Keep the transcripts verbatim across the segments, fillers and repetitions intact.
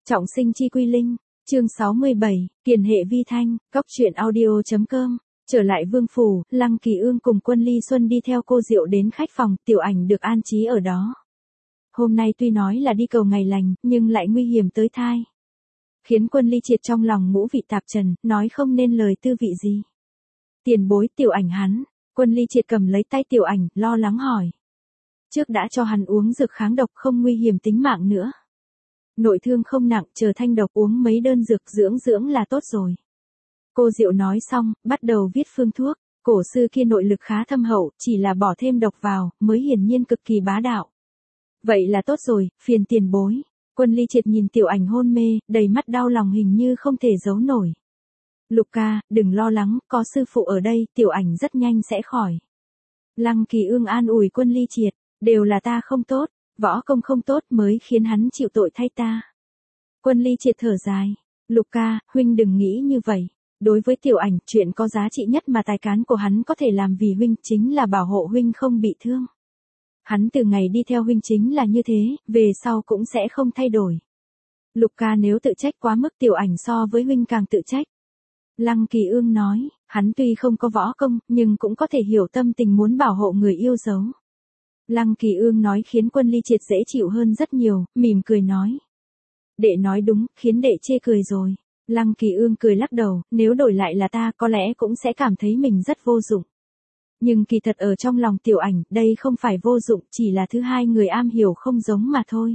Trọng sinh chi quy linh, chương sáu mươi bảy, Kiền hệ vi thanh, Cóc truyện audio.com. Trở lại vương phủ, Lăng Kỳ Ương cùng Quân Ly Xuân đi theo cô Diệu đến khách phòng, Tiểu Ảnh được an trí ở đó. Hôm nay tuy nói là đi cầu ngày lành, nhưng lại nguy hiểm tới thai. Khiến Quân Ly Triệt trong lòng ngũ vị tạp trần, nói không nên lời tư vị gì. Tiền bối Tiểu Ảnh hắn, Quân Ly Triệt cầm lấy tay Tiểu Ảnh, lo lắng hỏi. Trước đã cho hắn uống dược kháng độc không nguy hiểm tính mạng nữa. Nội thương không nặng, chờ thanh độc uống mấy đơn dược dưỡng dưỡng là tốt rồi. Cô Diệu nói xong, bắt đầu viết phương thuốc. Cổ sư kia nội lực khá thâm hậu, chỉ là bỏ thêm độc vào, mới hiển nhiên cực kỳ bá đạo. Vậy là tốt rồi, phiền tiền bối. Quân Ly Triệt nhìn Tiểu Ảnh hôn mê, đầy mắt đau lòng hình như không thể giấu nổi. Lục ca, đừng lo lắng, có sư phụ ở đây, Tiểu Ảnh rất nhanh sẽ khỏi. Lăng Kỳ Ương an ủi Quân Ly Triệt, đều là ta không tốt. Võ công không tốt mới khiến hắn chịu tội thay ta. Quân Ly Triệt thở dài. Lục ca, huynh đừng nghĩ như vậy. Đối với Tiểu Ảnh, chuyện có giá trị nhất mà tài cán của hắn có thể làm vì huynh chính là bảo hộ huynh không bị thương. Hắn từ ngày đi theo huynh chính là như thế, về sau cũng sẽ không thay đổi. Lục ca nếu tự trách quá mức Tiểu Ảnh so với huynh càng tự trách. Lăng Kỳ Ương nói, hắn tuy không có võ công, nhưng cũng có thể hiểu tâm tình muốn bảo hộ người yêu dấu. Lăng Kỳ Ương nói khiến Quân Ly Triệt dễ chịu hơn rất nhiều, mỉm cười nói. Đệ nói đúng, khiến đệ chê cười rồi. Lăng Kỳ Ương cười lắc đầu, nếu đổi lại là ta có lẽ cũng sẽ cảm thấy mình rất vô dụng. Nhưng kỳ thật ở trong lòng Tiểu Ảnh, đây không phải vô dụng, chỉ là thứ hai người am hiểu không giống mà thôi.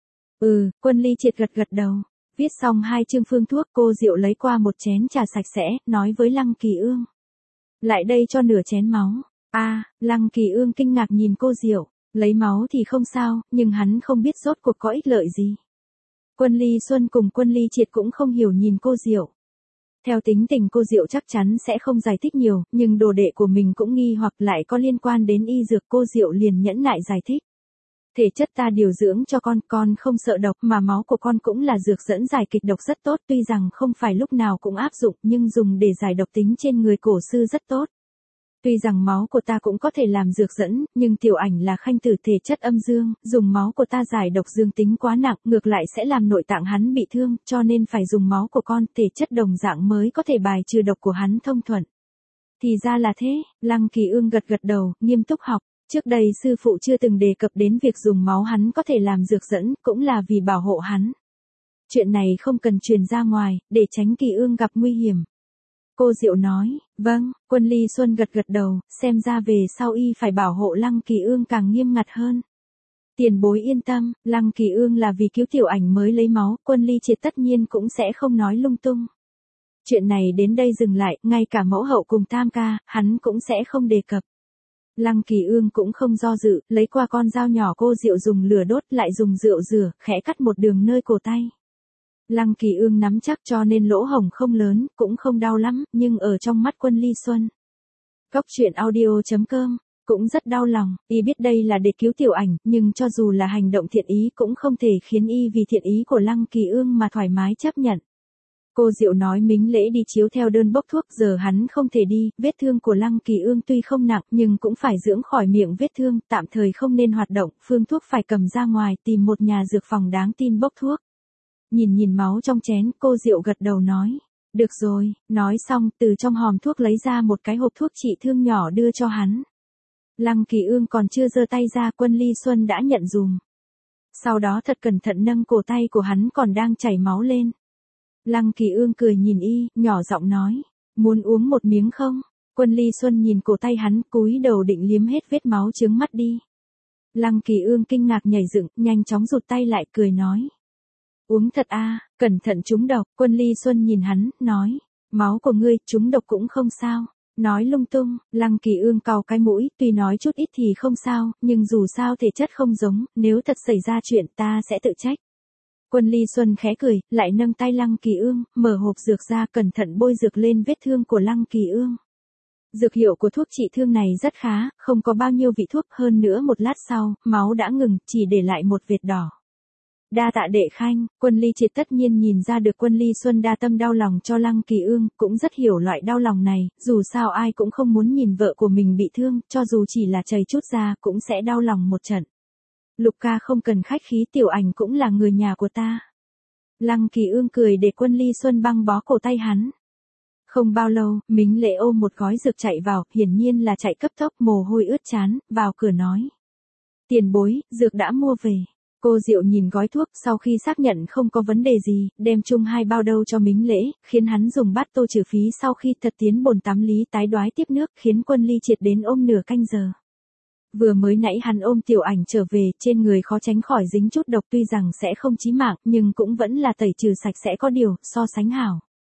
Ừ, Quân Ly Triệt gật gật đầu. Viết xong hai chương phương thuốc, cô Diệu lấy qua một chén trà sạch sẽ, nói với Lăng Kỳ Ương. Lại đây cho nửa chén máu. A, à, Lăng Kỳ Ương kinh ngạc nhìn cô Diệu, lấy máu thì không sao, nhưng hắn không biết rốt cuộc có ích lợi gì. Quân Ly Xuân cùng Quân Ly Triệt cũng không hiểu nhìn cô Diệu. Theo tính tình cô Diệu chắc chắn sẽ không giải thích nhiều, nhưng đồ đệ của mình cũng nghi hoặc lại có liên quan đến y dược, cô Diệu liền nhẫn nại giải thích. Thể chất ta điều dưỡng cho con, con không sợ độc mà máu của con cũng là dược dẫn giải kịch độc rất tốt, tuy rằng không phải lúc nào cũng áp dụng nhưng dùng để giải độc tính trên người cổ sư rất tốt. Tuy rằng máu của ta cũng có thể làm dược dẫn, nhưng Tiểu Ảnh là khanh tử thể chất âm dương, dùng máu của ta giải độc dương tính quá nặng, ngược lại sẽ làm nội tạng hắn bị thương, cho nên phải dùng máu của con, thể chất đồng dạng mới có thể bài trừ độc của hắn thông thuận. Thì ra là thế, Lăng Kỳ Ương gật gật đầu, nghiêm túc học. Trước đây sư phụ chưa từng đề cập đến việc dùng máu hắn có thể làm dược dẫn, cũng là vì bảo hộ hắn. Chuyện này không cần truyền ra ngoài, để tránh Kỳ Ương gặp nguy hiểm. Cô Diệu nói, vâng. Quân Ly Xuân gật gật đầu, xem ra về sau y phải bảo hộ Lăng Kỳ Ương càng nghiêm ngặt hơn. Tiền bối yên tâm, Lăng Kỳ Ương là vì cứu Tiểu Ảnh mới lấy máu, Quân Ly Triệt tất nhiên cũng sẽ không nói lung tung. Chuyện này đến đây dừng lại, ngay cả mẫu hậu cùng tam ca, hắn cũng sẽ không đề cập. Lăng Kỳ Ương cũng không do dự, lấy qua con dao nhỏ cô Diệu dùng lửa đốt lại dùng rượu rửa, khẽ cắt một đường nơi cổ tay. Lăng Kỳ Ương nắm chắc cho nên lỗ hổng không lớn, cũng không đau lắm, nhưng ở trong mắt Quân Ly Xuân. Cóc truyện audio.com, cũng rất đau lòng, y biết đây là để cứu Tiểu Ảnh, nhưng cho dù là hành động thiện ý cũng không thể khiến y vì thiện ý của Lăng Kỳ Ương mà thoải mái chấp nhận. Cô Diệu nói mính lễ đi chiếu theo đơn bốc thuốc, giờ hắn không thể đi, vết thương của Lăng Kỳ Ương tuy không nặng nhưng cũng phải dưỡng khỏi miệng vết thương, tạm thời không nên hoạt động, phương thuốc phải cầm ra ngoài tìm một nhà dược phòng đáng tin bốc thuốc. Nhìn nhìn máu trong chén, cô Diệu gật đầu nói. Được rồi, nói xong, từ trong hòm thuốc lấy ra một cái hộp thuốc trị thương nhỏ đưa cho hắn. Lăng Kỳ Ương còn chưa giơ tay ra, Quân Ly Xuân đã nhận dùm. Sau đó thật cẩn thận nâng cổ tay của hắn còn đang chảy máu lên. Lăng Kỳ Ương cười nhìn y, nhỏ giọng nói. Muốn uống một miếng không? Quân Ly Xuân nhìn cổ tay hắn, cúi đầu định liếm hết vết máu chướng mắt đi. Lăng Kỳ Ương kinh ngạc nhảy dựng, nhanh chóng rụt tay lại, cười nói. Uống thật a, à, cẩn thận trúng độc. Quân Ly Xuân nhìn hắn, nói. Máu của ngươi, trúng độc cũng không sao. Nói lung tung, Lăng Kỳ Ương cau cái mũi, tuy nói chút ít thì không sao, nhưng dù sao thể chất không giống, nếu thật xảy ra chuyện ta sẽ tự trách. Quân Ly Xuân khẽ cười, lại nâng tay Lăng Kỳ Ương, mở hộp dược ra, cẩn thận bôi dược lên vết thương của Lăng Kỳ Ương. Dược hiệu của thuốc trị thương này rất khá, không có bao nhiêu vị thuốc, hơn nữa một lát sau, máu đã ngừng, chỉ để lại một vệt đỏ. Đa tạ đệ khanh. Quân Ly Triệt tất nhiên nhìn ra được Quân Ly Xuân đa tâm đau lòng cho Lăng Kỳ Ương, cũng rất hiểu loại đau lòng này, dù sao ai cũng không muốn nhìn vợ của mình bị thương, cho dù chỉ là chảy chút ra cũng sẽ đau lòng một trận. Lục ca không cần khách khí, Tiểu Ảnh cũng là người nhà của ta. Lăng Kỳ Ương cười để Quân Ly Xuân băng bó cổ tay hắn. Không bao lâu, Mính Lễ ôm một gói dược chạy vào, hiển nhiên là chạy cấp tốc, mồ hôi ướt trán, vào cửa nói. Tiền bối, dược đã mua về. Cô Diệu nhìn gói thuốc, sau khi xác nhận không có vấn đề gì, đem chung hai bao đâu cho Mính Lễ, khiến hắn dùng bát tô trừ phí sau khi thật tiến bồn tắm lý tái đoái tiếp nước, khiến Quân Ly triệt đến ôm nửa canh giờ. Vừa mới nãy hắn ôm Tiểu Ảnh trở về, trên người khó tránh khỏi dính chút độc, tuy rằng sẽ không chí mạng, nhưng cũng vẫn là tẩy trừ sạch sẽ có điều, so sánh hảo.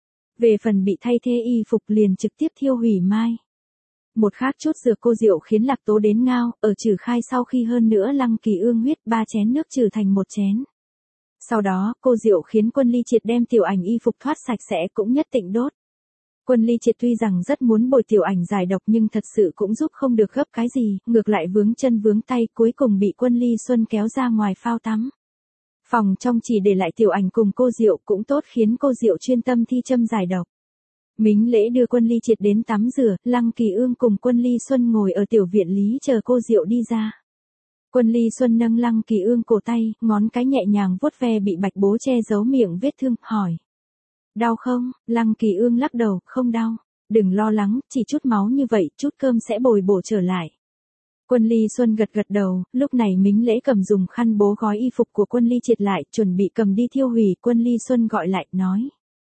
Về phần bị thay thế y phục liền trực tiếp thiêu hủy mai. Một khác chút dược cô Diệu khiến Lạc Tố đến ngao, ở trừ khai sau khi hơn nữa Lăng Kỳ Ương huyết ba chén nước trừ thành một chén. Sau đó, cô Diệu khiến Quân Ly Triệt đem Tiểu Ảnh y phục thoát sạch sẽ cũng nhất định đốt. Quân Ly Triệt tuy rằng rất muốn bồi Tiểu Ảnh giải độc nhưng thật sự cũng giúp không được gấp cái gì, ngược lại vướng chân vướng tay, cuối cùng bị Quân Ly Xuân kéo ra ngoài phao tắm. Phòng trong chỉ để lại Tiểu Ảnh cùng cô Diệu, cũng tốt khiến cô Diệu chuyên tâm thi châm giải độc. Mính Lễ đưa Quân Ly Triệt đến tắm rửa, Lăng Kỳ Ương cùng Quân Ly Xuân ngồi ở tiểu viện lý chờ cô Diệu đi ra. Quân Ly Xuân nâng Lăng Kỳ Ương cổ tay, ngón cái nhẹ nhàng vuốt ve bị bạch bố che giấu miệng vết thương, hỏi. Đau không? Lăng Kỳ Ương lắc đầu, không đau. Đừng lo lắng, chỉ chút máu như vậy, chút cơm sẽ bồi bổ trở lại. Quân Ly Xuân gật gật đầu, lúc này Mính Lễ cầm dùng khăn bố gói y phục của Quân Ly Triệt lại, chuẩn bị cầm đi thiêu hủy. Quân Ly Xuân gọi lại, nói.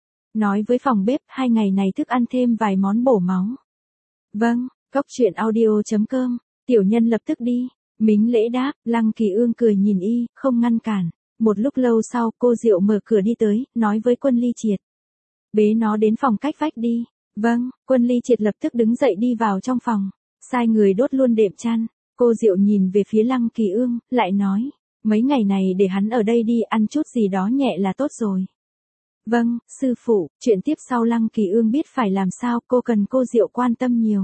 Nói với phòng bếp, hai ngày này thức ăn thêm vài món bổ máu. Vâng, cốc truyện audio chấm com, tiểu nhân lập tức đi. Mính Lễ đáp, Lăng Kỳ Ương cười nhìn y, không ngăn cản. Một lúc lâu sau, cô Diệu mở cửa đi tới, nói với Quân Ly Triệt. Bế nó đến phòng cách vách đi. Vâng, Quân Ly Triệt lập tức đứng dậy đi vào trong phòng. Sai người đốt luôn đệm chăn. Cô Diệu nhìn về phía Lăng Kỳ Ương, lại nói. Mấy ngày này để hắn ở đây đi, ăn chút gì đó nhẹ là tốt rồi. Vâng, sư phụ, chuyện tiếp sau Lăng Kỳ Ương biết phải làm sao, cô cần cô Diệu quan tâm nhiều.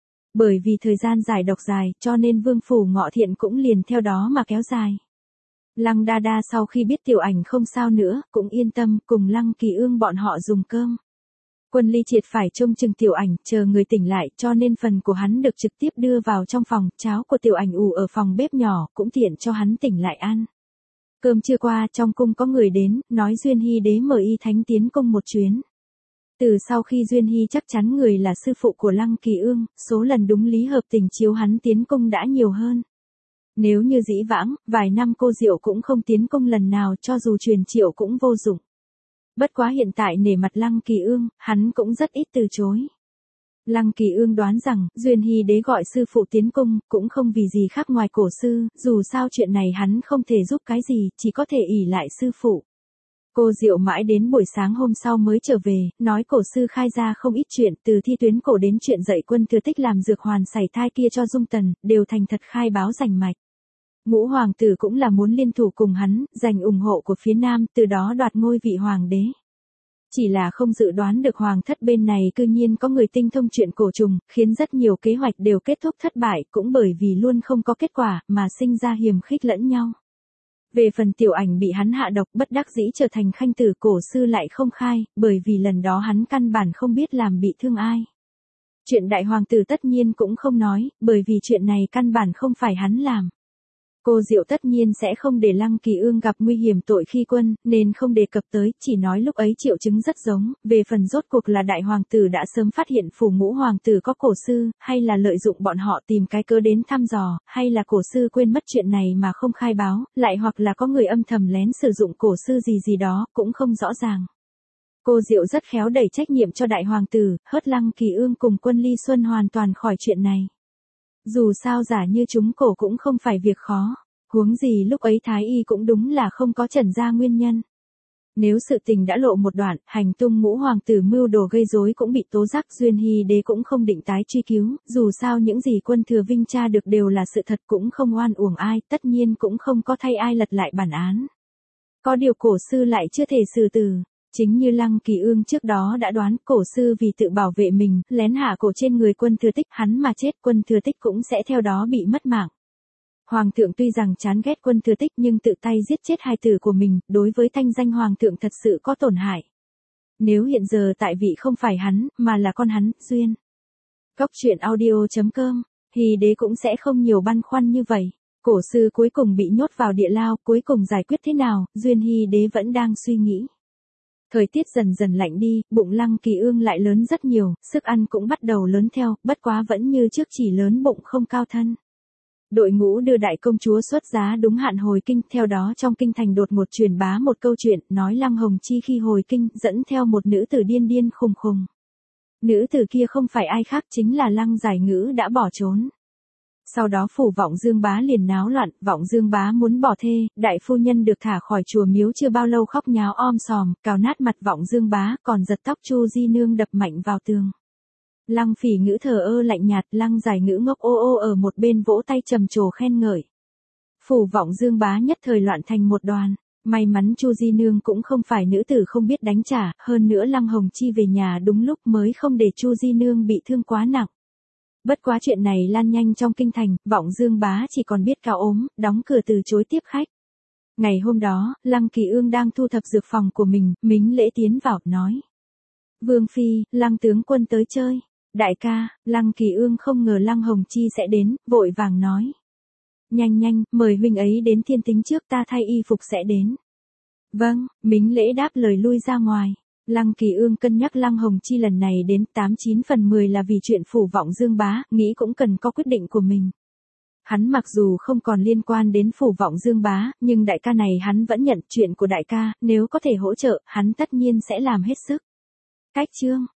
Bởi vì thời gian giải độc dài, cho nên Vương Phủ Ngọ Thiện cũng liền theo đó mà kéo dài. Lăng Đa Đa sau khi biết Tiểu Ảnh không sao nữa, cũng yên tâm, cùng Lăng Kỳ Ương bọn họ dùng cơm. Quân Ly Triệt phải trông chừng Tiểu Ảnh, chờ người tỉnh lại, cho nên phần của hắn được trực tiếp đưa vào trong phòng, cháo của Tiểu Ảnh ủ ở phòng bếp nhỏ, cũng tiện cho hắn tỉnh lại ăn. Cơm trưa qua, trong cung có người đến, nói Duyên Hy đế mời y thánh tiến cung một chuyến. Từ sau khi Duyên Hy chắc chắn người là sư phụ của Lăng Kỳ Ương, số lần đúng lý hợp tình chiếu hắn tiến cung đã nhiều hơn. Nếu như dĩ vãng, vài năm cô Diệu cũng không tiến cung lần nào, cho dù truyền triệu cũng vô dụng. Bất quá hiện tại nể mặt Lăng Kỳ Ương, hắn cũng rất ít từ chối. Lăng Kỳ Ương đoán rằng, Duyên Hy đế gọi sư phụ tiến cung, cũng không vì gì khác ngoài cổ sư, dù sao chuyện này hắn không thể giúp cái gì, chỉ có thể ỷ lại sư phụ. Cô Diệu mãi đến buổi sáng hôm sau mới trở về, nói cổ sư khai ra không ít chuyện, từ thi tuyến cổ đến chuyện dạy Quân Thừa Tích làm dược hoàn sảy thai kia cho Dung Tần, đều thành thật khai báo rành mạch. Ngũ hoàng tử cũng là muốn liên thủ cùng hắn, giành ủng hộ của phía Nam, từ đó đoạt ngôi vị hoàng đế. Chỉ là không dự đoán được hoàng thất bên này cư nhiên có người tinh thông chuyện cổ trùng, khiến rất nhiều kế hoạch đều kết thúc thất bại, cũng bởi vì luôn không có kết quả, mà sinh ra hiềm khích lẫn nhau. Về phần Tiểu Ảnh bị hắn hạ độc, bất đắc dĩ trở thành khanh tử, cổ sư lại không khai, bởi vì lần đó hắn căn bản không biết làm bị thương ai. Chuyện đại hoàng tử tất nhiên cũng không nói, bởi vì chuyện này căn bản không phải hắn làm. Cô Diệu tất nhiên sẽ không để Lăng Kỳ Ương gặp nguy hiểm tội khi quân, nên không đề cập tới, chỉ nói lúc ấy triệu chứng rất giống, về phần rốt cuộc là đại hoàng tử đã sớm phát hiện phủ ngũ hoàng tử có cổ sư, hay là lợi dụng bọn họ tìm cái cớ đến thăm dò, hay là cổ sư quên mất chuyện này mà không khai báo, lại hoặc là có người âm thầm lén sử dụng cổ sư gì gì đó, cũng không rõ ràng. Cô Diệu rất khéo đẩy trách nhiệm cho đại hoàng tử, hớt Lăng Kỳ Ương cùng Quân Ly Xuân hoàn toàn khỏi chuyện này. Dù sao giả như chúng cổ cũng không phải việc khó, huống gì lúc ấy Thái Y cũng đúng là không có trần ra nguyên nhân. Nếu sự tình đã lộ một đoạn, hành tung ngũ hoàng tử mưu đồ gây rối cũng bị tố giác, Duyên Hy đế cũng không định tái truy cứu, dù sao những gì Quân Thừa Vinh tra được đều là sự thật, cũng không oan uổng ai, tất nhiên cũng không có thay ai lật lại bản án. Có điều cổ sư lại chưa thể xử tử. Chính như Lăng Kỳ Ương trước đó đã đoán, cổ sư vì tự bảo vệ mình, lén hạ cổ trên người Quân Thừa Tích, hắn mà chết, Quân Thừa Tích cũng sẽ theo đó bị mất mạng. Hoàng thượng tuy rằng chán ghét Quân Thừa Tích nhưng tự tay giết chết hài tử của mình, đối với thanh danh hoàng thượng thật sự có tổn hại. Nếu hiện giờ tại vị không phải hắn, mà là con hắn, Duyên. Cốc truyện audio chấm com, thì đế cũng sẽ không nhiều băn khoăn như vậy. Cổ sư cuối cùng bị nhốt vào địa lao, cuối cùng giải quyết thế nào, Duyên Hy đế vẫn đang suy nghĩ. Thời tiết dần dần lạnh đi, bụng Lăng Kỳ Ương lại lớn rất nhiều, sức ăn cũng bắt đầu lớn theo, bất quá vẫn như trước chỉ lớn bụng không cao thân. Đội ngũ đưa đại công chúa xuất giá đúng hạn hồi kinh, theo đó trong kinh thành đột ngột truyền bá một câu chuyện, nói Lăng Hồng Chi khi hồi kinh, dẫn theo một nữ tử điên điên khùng khùng. Nữ tử kia không phải ai khác chính là Lăng Giải Ngữ đã bỏ trốn. Sau đó phủ Vọng Dương Bá liền náo loạn, Vọng Dương Bá muốn bỏ thê, đại phu nhân được thả khỏi chùa miếu chưa bao lâu khóc nháo om sòm, cào nát mặt Vọng Dương Bá, còn giật tóc Chu Di Nương đập mạnh vào tường. Lăng Phỉ Ngữ thờ ơ lạnh nhạt, Lăng Giải Ngữ ngốc ô ô ở một bên vỗ tay trầm trồ khen ngợi. Phủ Vọng Dương Bá nhất thời loạn thành một đoàn. May mắn Chu Di Nương cũng không phải nữ tử không biết đánh trả, hơn nữa Lăng Hồng Chi về nhà đúng lúc mới không để Chu Di Nương bị thương quá nặng. Bất quá chuyện này lan nhanh trong kinh thành, Vọng Dương Bá chỉ còn biết cáo ốm, đóng cửa từ chối tiếp khách. Ngày hôm đó, Lăng Kỳ Ương đang thu thập dược phòng của mình, Mính Lễ tiến vào, nói. Vương Phi, Lăng tướng quân tới chơi. Đại ca, Lăng Kỳ Ương không ngờ Lăng Hồng Chi sẽ đến, vội vàng nói. Nhanh nhanh, mời huynh ấy đến thiên tính trước, ta thay y phục sẽ đến. Vâng, Mính Lễ đáp lời lui ra ngoài. Lăng Kỳ Ương cân nhắc Lăng Hồng Chi lần này đến tám chín phần mười là vì chuyện phủ Vọng Dương Bá, nghĩ cũng cần có quyết định của mình. Hắn mặc dù không còn liên quan đến phủ Vọng Dương Bá, nhưng đại ca này hắn vẫn nhận chuyện của đại ca, nếu có thể hỗ trợ, hắn tất nhiên sẽ làm hết sức. Cách chương